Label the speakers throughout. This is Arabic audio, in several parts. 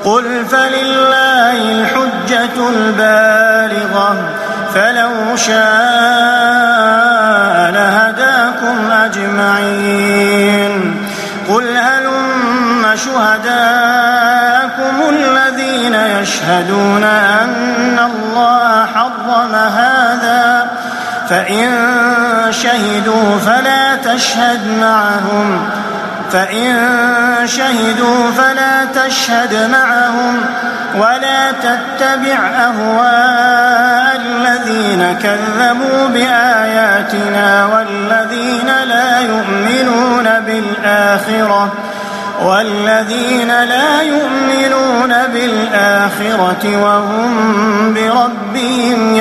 Speaker 1: قل فلله الحجة البالغة فلو شاء لهداكم أجمعين. قل هلم شهداءكم الذين يشهدون أن الله حرم هذا فإن شهدوا فلا تشهد معهم ولا تتبع أهواء الذين كذبوا بآياتنا والذين لا يؤمنون بالآخرة وهم بربهم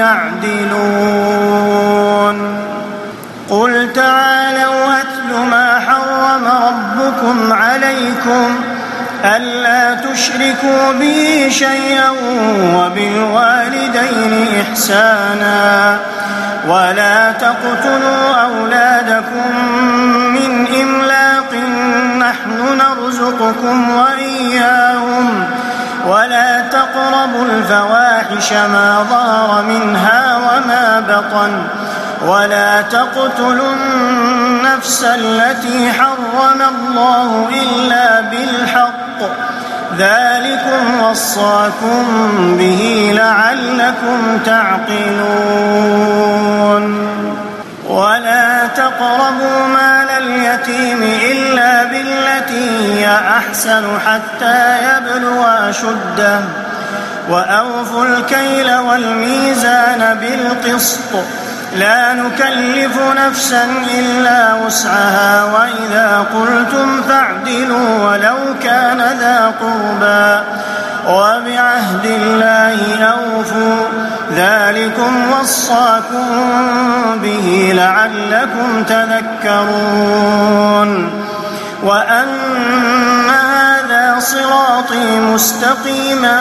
Speaker 1: يعدلون. قل تعالوا أتل ما حرم ربكم عليكم ألا تشركوا به شيئا وبالوالدين إحسانا ولا تقتلوا أولادكم من إملاق نحن نرزقكم وإياهم ولا تقربوا الفواحش ما ظهر منها وما بطن ولا تقتلوا النفس التي حرم الله إلا بالحق ذلكم وصاكم به لعلكم تعقلون. ولا تقربوا مال اليتيم إلا بالتي هي أحسن حتى يبلغ أشده وأوفوا الكيل والميزان بالقسط لا نكلف نفسا إلا وسعها وإذا قلتم فاعدلوا ولو كان ذا قربى وبعهد الله أوفوا ذلكم وصاكم به لعلكم تذكرون. وأن هذا صراطي مستقيما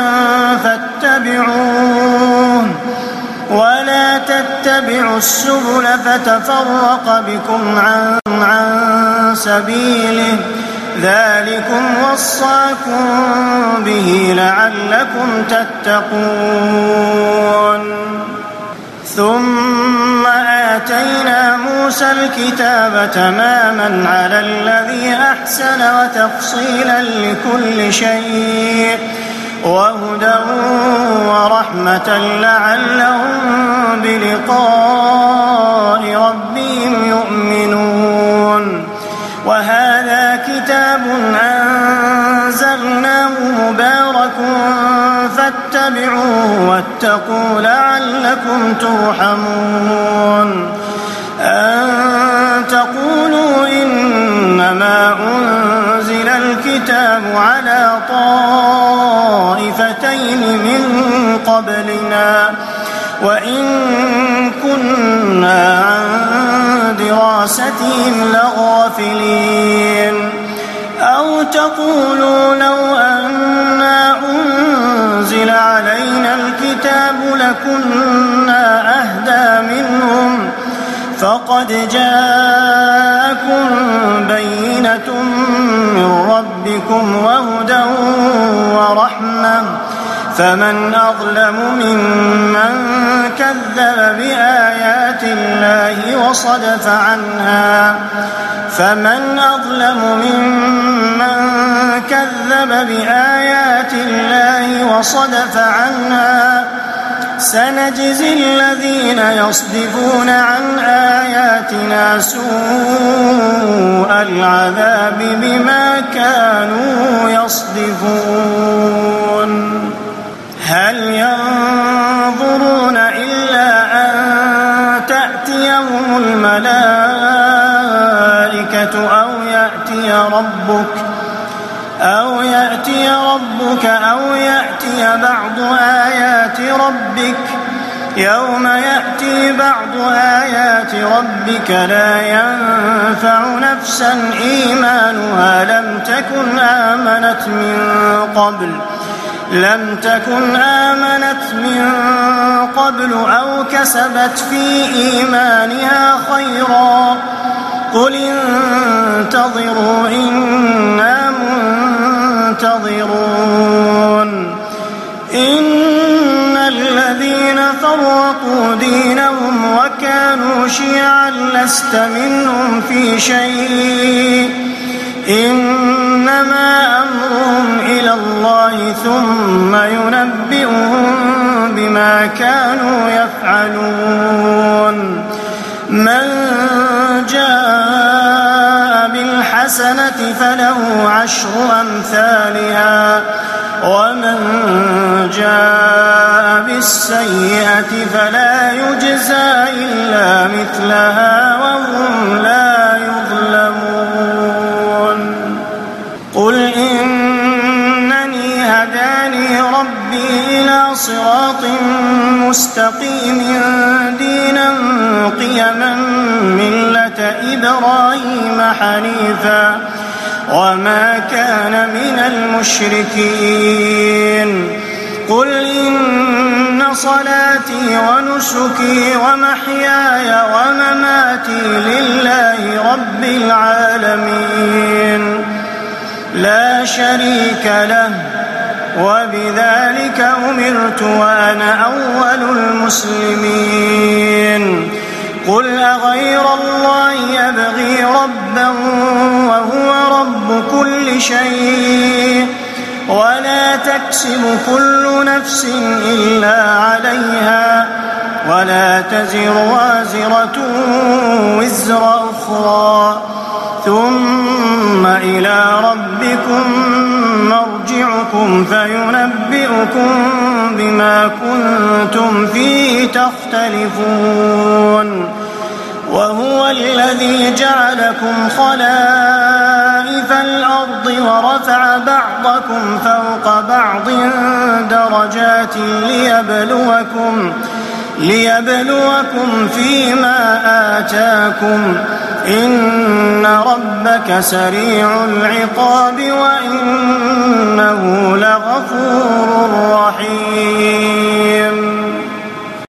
Speaker 1: فاتبعوه ولا تتبعوا السبل فتفرق بكم عن سبيله ذلكم وصاكم به لعلكم تتقون. ثم آتينا موسى الكتاب تماما على الذي أحسن وتفصيلا لكل شيء وهدى ورحمة لعلهم بلقاء ربهم يؤمنون. وهذا كتاب أنزلناه مبارك فاتبعوه واتقوا لعلكم ترحمون. أن تقولوا إنما أنزل الكتاب على طائفتين من قبلنا وإن كنا عن دراستهم لغافلين. أو تقولوا لو أنا أنزل علينا الكتاب لكنا أهدى منهم فقد جاءكم بينة من ربكم وهدى ورحمة فمن أظلم ممن كذب بآيات الله وصدف عنها سنجزي الذين يصدفون عن آياتنا سوء العذاب بما كانوا يصدفون. هل ينظرون إلا أن تأتيهم الملائكة أو يأتي ربك أو يأتي بعض آيات ربك يوم يأتي بعض آيات ربك لا ينفع نفسا إيمانها لم تكن آمنت من قبل أو كسبت في إيمانها خيرا قل انتظروا إنا منتظرون. شيعا لست منهم في شيء إنما أمرهم إلى الله ثم ينبئهم بما كانوا يفعلون من جاء بالحسنة فله 10 أمثالها ومن جاء بالسيئة فلا يجزى إلا مثلها وهم لا يظلمون قل إنني هداني ربي إلى صراط مستقيم دينا قيما ملة إبراهيم حنيفا وما كان من المشركين قل إن صلاتي ونسكي ومحياي ومماتي لله رب العالمين لا شريك له وبذلك أمرت وأنا أول المسلمين قل أغير الله يبغي ربا وهو رب كل شيء ولا تكسب كل نفس إلا عليها ولا تزر وازرة وزر أخرى ثم إلى ربكم مرجعكم فينبئكم بما كنتم فيه تختلفون وهو الذي جعلكم خلائف الأرض ورفع بعضكم فوق بعض درجات ليبلوكم فيما آتاكم إن ربك سريع العقاب وإنه